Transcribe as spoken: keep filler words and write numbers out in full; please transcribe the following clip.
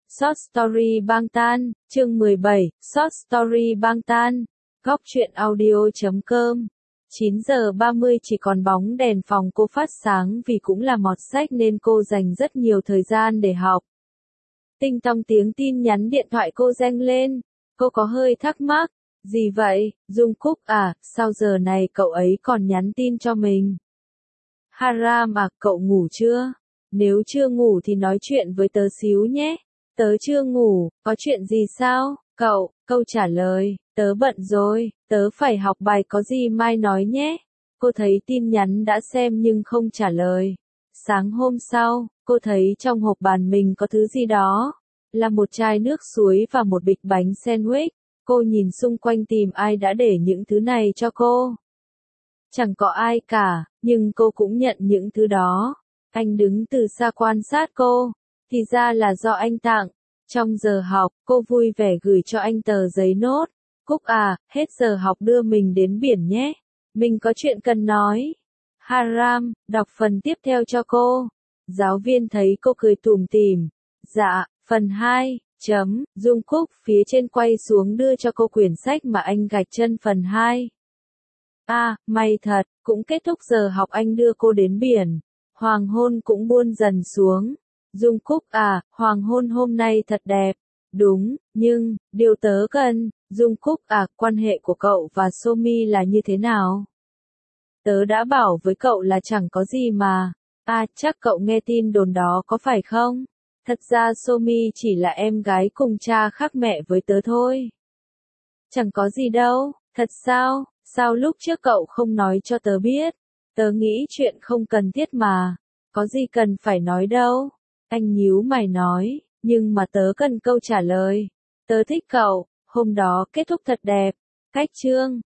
Short Story bang tan, chương mười bảy, Short Story bang tan, góc truyện audio chấm com. chín giờ ba mươi chỉ còn bóng đèn phòng cô phát sáng vì cũng là mọt sách nên cô dành rất nhiều thời gian để học. Tinh tong tiếng tin nhắn điện thoại cô reng lên, cô có hơi thắc mắc, gì vậy, Dung Cúc à, sao giờ này cậu ấy còn nhắn tin cho mình? Haram à, cậu ngủ chưa? Nếu chưa ngủ thì nói chuyện với tớ xíu nhé. Tớ chưa ngủ, có chuyện gì sao? Cậu, câu trả lời, tớ bận rồi, tớ phải học bài có gì mai nói nhé. Cô thấy tin nhắn đã xem nhưng không trả lời. Sáng hôm sau, cô thấy trong hộp bàn mình có thứ gì đó. Là một chai nước suối và một bịch bánh sandwich. Cô nhìn xung quanh tìm ai đã để những thứ này cho cô. Chẳng có ai cả, nhưng cô cũng nhận những thứ đó. Anh đứng từ xa quan sát cô. Thì ra là do anh tặng. Trong giờ học, cô vui vẻ gửi cho anh tờ giấy nốt. Cúc à, hết giờ học đưa mình đến biển nhé. Mình có chuyện cần nói. Haram, đọc phần tiếp theo cho cô. Giáo viên thấy cô cười tủm tỉm. Dạ, phần hai, chấm, Dung Cúc phía trên quay xuống đưa cho cô quyển sách mà anh gạch chân phần hai. À, may thật, cũng kết thúc giờ học anh đưa cô đến biển. Hoàng hôn cũng buông dần xuống. Dung Cúc à, hoàng hôn hôm nay thật đẹp. Đúng, nhưng, điều tớ cần, Dung Cúc à, quan hệ của cậu và Somi là như thế nào? Tớ đã bảo với cậu là chẳng có gì mà. À, chắc cậu nghe tin đồn đó có phải không? Thật ra Somi chỉ là em gái cùng cha khác mẹ với tớ thôi. Chẳng có gì đâu, thật sao? Sao lúc trước cậu không nói cho tớ biết? Tớ nghĩ chuyện không cần thiết mà. Có gì cần phải nói đâu. Anh nhíu mày nói, nhưng mà tớ cần câu trả lời. Tớ thích cậu, hôm đó kết thúc thật đẹp. Cách chương